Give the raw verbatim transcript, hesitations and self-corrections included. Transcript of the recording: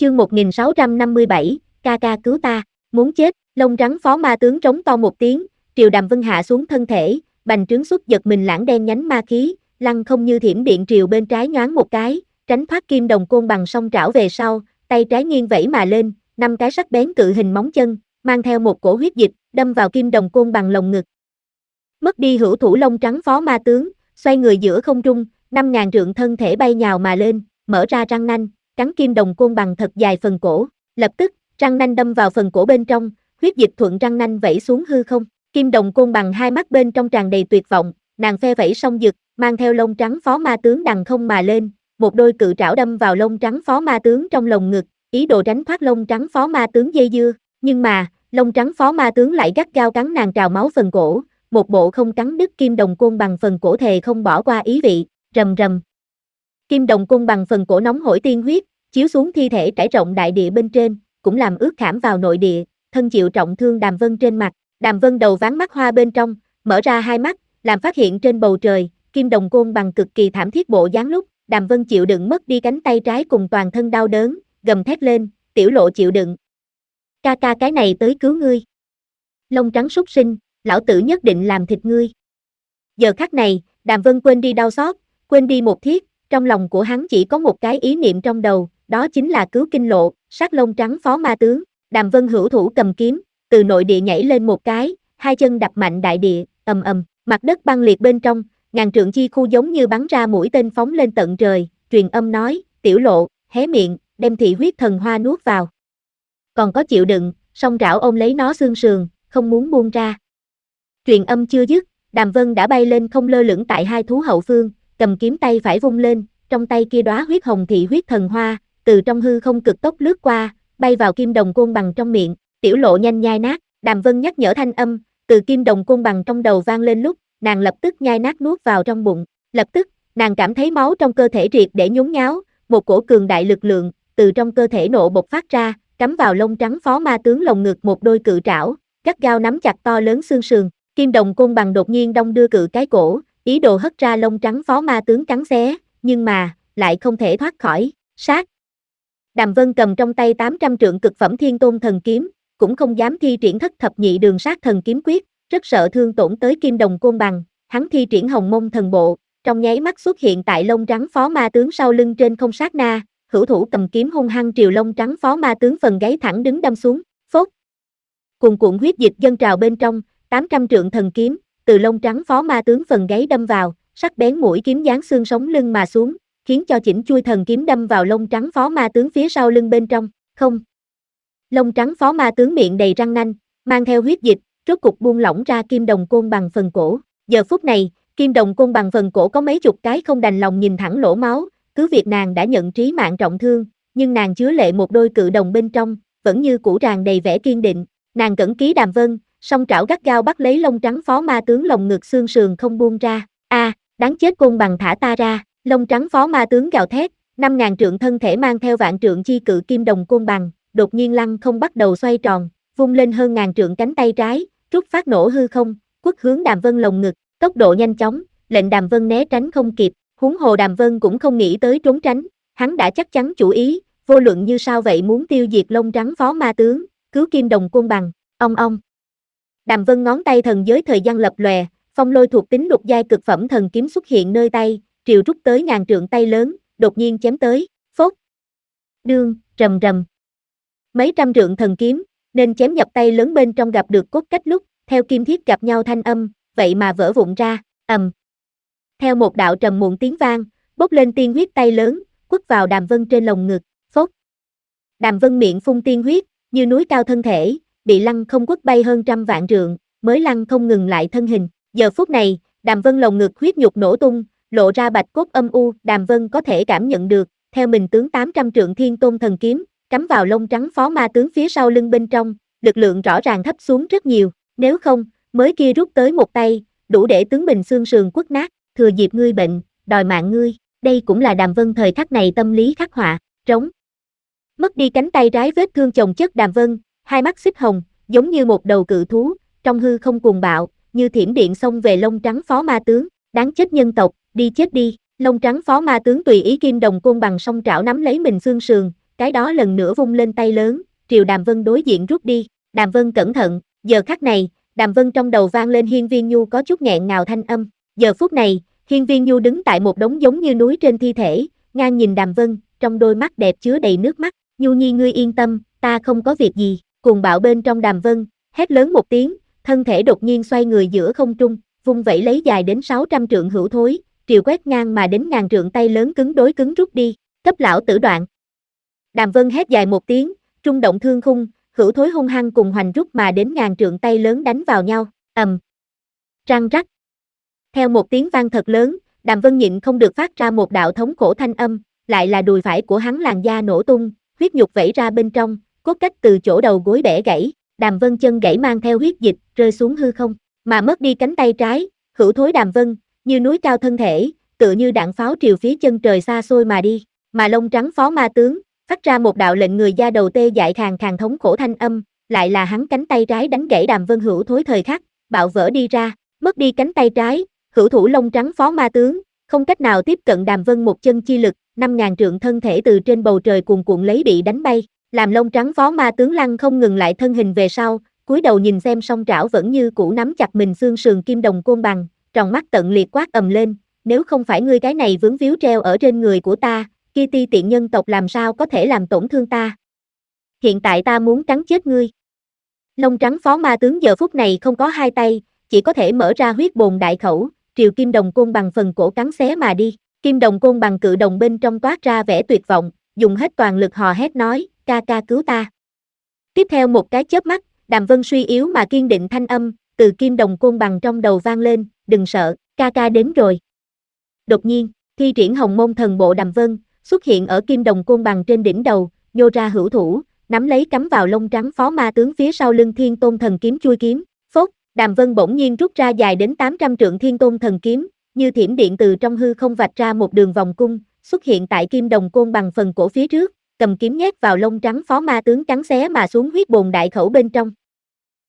Chương một nghìn sáu trăm năm mươi bảy, ca ca cứu ta, muốn chết, lông trắng phó ma tướng trống to một tiếng, triều Đàm Vân hạ xuống thân thể, bành trướng xuất giật mình lãng đen nhánh ma khí, lăng không như thiểm điện triều bên trái nhoáng một cái, tránh thoát kim đồng côn bằng song trảo về sau, tay trái nghiêng vẫy mà lên, năm cái sắc bén cự hình móng chân, mang theo một cổ huyết dịch, đâm vào kim đồng côn bằng lồng ngực. Mất đi hữu thủ lông trắng phó ma tướng, xoay người giữa không trung, năm ngàn trượng thân thể bay nhào mà lên, mở ra răng nanh, cắn kim đồng côn bằng thật dài phần cổ, lập tức, răng nanh đâm vào phần cổ bên trong, huyết dịch thuận răng nanh vẩy xuống hư không, kim đồng côn bằng hai mắt bên trong tràn đầy tuyệt vọng, nàng phe vẫy song dực, mang theo lông trắng phó ma tướng đằng không mà lên, một đôi cự trảo đâm vào lông trắng phó ma tướng trong lồng ngực, ý đồ tránh thoát lông trắng phó ma tướng dây dưa, nhưng mà, lông trắng phó ma tướng lại gắt gao cắn nàng trào máu phần cổ, một bộ không cắn đứt kim đồng côn bằng phần cổ thề không bỏ qua ý vị, rầm rầm. Kim đồng côn bằng phần cổ nóng hổi tiên huyết, chiếu xuống thi thể trải rộng đại địa bên trên, cũng làm ướt khảm vào nội địa, thân chịu trọng thương Đàm Vân trên mặt, Đàm Vân đầu ván mắt hoa bên trong, mở ra hai mắt, làm phát hiện trên bầu trời, kim đồng côn bằng cực kỳ thảm thiết bộ dáng lúc, Đàm Vân chịu đựng mất đi cánh tay trái cùng toàn thân đau đớn, gầm thét lên, tiểu lộ chịu đựng. Ca ca cái này tới cứu ngươi. Lông trắng súc sinh, lão tử nhất định làm thịt ngươi. Giờ khắc này, Đàm Vân quên đi đau xót, quên đi một thiết, trong lòng của hắn chỉ có một cái ý niệm trong đầu, đó chính là cứu kinh lộ, sát lông trắng phó ma tướng. Đàm Vân hữu thủ cầm kiếm, từ nội địa nhảy lên một cái, hai chân đập mạnh đại địa, ầm ầm, mặt đất băng liệt bên trong, ngàn trượng chi khu giống như bắn ra mũi tên phóng lên tận trời, truyền âm nói, tiểu lộ, hé miệng, đem thị huyết thần hoa nuốt vào. Còn có chịu đựng, song trảo ôm lấy nó xương sườn, không muốn buông ra. Truyền âm chưa dứt, Đàm Vân đã bay lên không lơ lửng tại hai thú hậu phương, cầm kiếm tay phải vung lên, trong tay kia đóa huyết hồng thị huyết thần hoa, từ trong hư không cực tốc lướt qua, bay vào kim đồng côn bằng trong miệng, tiểu lộ nhanh nhai nát, Đàm Vân nhắc nhở thanh âm, từ kim đồng côn bằng trong đầu vang lên lúc, nàng lập tức nhai nát nuốt vào trong bụng, lập tức, nàng cảm thấy máu trong cơ thể triệt để nhốn nháo, một cổ cường đại lực lượng, từ trong cơ thể nộ bộc phát ra, cắm vào lông trắng phó ma tướng lồng ngực một đôi cự trảo, gắt gao nắm chặt to lớn xương sườn, kim đồng côn bằng đột nhiên đong đưa cự cái cổ, ý đồ hất ra lông trắng phó ma tướng cắn xé, nhưng mà, lại không thể thoát khỏi, sát. Đàm Vân cầm trong tay tám trăm trượng cực phẩm thiên tôn thần kiếm, cũng không dám thi triển thất thập nhị đường sát thần kiếm quyết, rất sợ thương tổn tới kim đồng côn bằng, hắn thi triển hồng mông thần bộ, trong nháy mắt xuất hiện tại lông trắng phó ma tướng sau lưng trên không sát na, hữu thủ cầm kiếm hung hăng triều lông trắng phó ma tướng phần gáy thẳng đứng đâm xuống, phốt. Cuồn cuộn huyết dịch dâng trào bên trong, tám trăm trượng thần kiếm, từ lông trắng phó ma tướng phần gáy đâm vào, sắc bén mũi kiếm giáng xương sống lưng mà xuống, khiến cho chỉnh chui thần kiếm đâm vào lông trắng phó ma tướng phía sau lưng bên trong, không. Lông trắng phó ma tướng miệng đầy răng nanh, mang theo huyết dịch, rốt cục buông lỏng ra kim đồng côn bằng phần cổ. Giờ phút này, kim đồng côn bằng phần cổ có mấy chục cái không đành lòng nhìn thẳng lỗ máu, cứ việc nàng đã nhận trí mạng trọng thương, nhưng nàng chứa lệ một đôi cự đồng bên trong, vẫn như cũ tràn đầy vẻ kiên định. Nàng cẩn ký Đàm Vân, song trảo gắt gao bắt lấy lông trắng phó ma tướng lồng ngực xương sườn không buông ra. A, à, đáng chết côn bằng thả ta ra, lông trắng phó ma tướng gào thét, năm ngàn trượng thân thể mang theo vạn trượng chi cự kim đồng côn bằng, đột nhiên lăng không bắt đầu xoay tròn, vung lên hơn ngàn trượng cánh tay trái, rút phát nổ hư không, quất hướng Đàm Vân lồng ngực, tốc độ nhanh chóng, lệnh Đàm Vân né tránh không kịp, huống hồ Đàm Vân cũng không nghĩ tới trốn tránh, hắn đã chắc chắn chủ ý, vô luận như sao vậy muốn tiêu diệt lông trắng phó ma tướng, cứu kim đồng côn bằng, ong ong. Đàm Vân ngón tay thần giới thời gian lập lòe, phong lôi thuộc tính lục giai cực phẩm thần kiếm xuất hiện nơi tay, triều rút tới ngàn trượng tay lớn, đột nhiên chém tới, phốt. Đương, rầm rầm. Mấy trăm trượng thần kiếm, nên chém nhập tay lớn bên trong gặp được cốt cách lúc, theo kim thiết gặp nhau thanh âm, vậy mà vỡ vụn ra, ầm. Theo một đạo trầm muộn tiếng vang, bốc lên tiên huyết tay lớn, quất vào Đàm Vân trên lồng ngực, phốt. Đàm Vân miệng phun tiên huyết, như núi cao thân thể, bị lăng không quất bay hơn trăm vạn trượng, mới lăng không ngừng lại thân hình. Giờ phút này, Đàm Vân lồng ngực huyết nhục nổ tung, lộ ra bạch cốt âm u, Đàm Vân có thể cảm nhận được, theo mình tướng tám trăm trượng thiên tôn thần kiếm, cắm vào lông trắng phó ma tướng phía sau lưng bên trong, lực lượng rõ ràng thấp xuống rất nhiều, nếu không, mới kia rút tới một tay, đủ để tướng bình xương sườn quất nát, thừa dịp ngươi bệnh, đòi mạng ngươi, đây cũng là Đàm Vân thời khắc này tâm lý khắc họa, trống. Mất đi cánh tay trái vết thương chồng chất Đàm Vân, hai mắt xích hồng, giống như một đầu cự thú, trong hư không cuồng bạo, như thiểm điện xông về lông trắng phó ma tướng, đáng chết nhân tộc, đi chết đi, lông trắng phó ma tướng tùy ý kim đồng côn bằng song trảo nắm lấy mình xương sườn, cái đó lần nữa vung lên tay lớn, triều Đàm Vân đối diện rút đi. Đàm Vân cẩn thận, giờ khắc này, Đàm Vân trong đầu vang lên Hiên Viên Nhu có chút nghẹn ngào thanh âm. Giờ phút này, Hiên Viên Nhu đứng tại một đống giống như núi trên thi thể, ngang nhìn Đàm Vân, trong đôi mắt đẹp chứa đầy nước mắt. Nhu Nhi ngươi yên tâm, ta không có việc gì. Cuồng bạo bên trong Đàm Vân, hét lớn một tiếng, thân thể đột nhiên xoay người giữa không trung, vung vẩy lấy dài đến sáu trăm trượng hữu thối, triều quét ngang mà đến ngàn trượng tay lớn cứng đối cứng rút đi, cấp lão tử đoạn. Đàm Vân hét dài một tiếng, trung động thương khung, hữu thối hung hăng cùng hoành rút mà đến ngàn trượng tay lớn đánh vào nhau, ầm, răng rắc. Theo một tiếng vang thật lớn, Đàm Vân nhịn không được phát ra một đạo thống khổ thanh âm, lại là đùi phải của hắn làn da nổ tung, huyết nhục vẩy ra bên trong, cốt cách từ chỗ đầu gối bẻ gãy, Đàm Vân chân gãy mang theo huyết dịch rơi xuống hư không, mà mất đi cánh tay trái, hữu thối Đàm Vân, như núi cao thân thể, tựa như đạn pháo triều phía chân trời xa xôi mà đi, mà lông trắng phó ma tướng, phát ra một đạo lệnh người da đầu tê dại khàn khàn thống khổ thanh âm, lại là hắn cánh tay trái đánh gãy Đàm Vân hữu thối thời khắc, bạo vỡ đi ra, mất đi cánh tay trái, hữu thủ lông trắng phó ma tướng, không cách nào tiếp cận Đàm Vân một chân chi lực, năm ngàn trượng thân thể từ trên bầu trời cuồn cuộn lấy bị đánh bay, làm lông trắng phó ma tướng lăn không ngừng lại thân hình về sau, cúi đầu nhìn xem song trảo vẫn như cũ nắm chặt mình xương sườn kim đồng côn bằng, tròng mắt tận liệt quát ầm lên, nếu không phải ngươi cái này vướng víu treo ở trên người của ta, kia ti tiện nhân tộc làm sao có thể làm tổn thương ta. Hiện tại ta muốn cắn chết ngươi. Lông trắng phó ma tướng giờ phút này không có hai tay, chỉ có thể mở ra huyết bồn đại khẩu, triều kim đồng côn bằng phần cổ cắn xé mà đi. Kim đồng côn bằng cự đồng bên trong toát ra vẻ tuyệt vọng, dùng hết toàn lực hò hét nói, ca ca cứu ta. Tiếp theo một cái chớp mắt, Đàm Vân suy yếu mà kiên định thanh âm, từ kim đồng côn bằng trong đầu vang lên, đừng sợ, ca ca đến rồi. Đột nhiên, thi triển hồng môn thần bộ Đàm Vân, xuất hiện ở kim đồng côn bằng trên đỉnh đầu, nhô ra hữu thủ, nắm lấy cắm vào lông trắng phó ma tướng phía sau lưng thiên tôn thần kiếm chui kiếm, phốt, Đàm Vân bỗng nhiên rút ra dài đến tám trăm trượng thiên tôn thần kiếm, như thiểm điện từ trong hư không vạch ra một đường vòng cung, xuất hiện tại kim đồng côn bằng phần cổ phía trước, cầm kiếm nhét vào lông trắng phó ma tướng cắn xé mà xuống huyết bồn đại khẩu bên trong.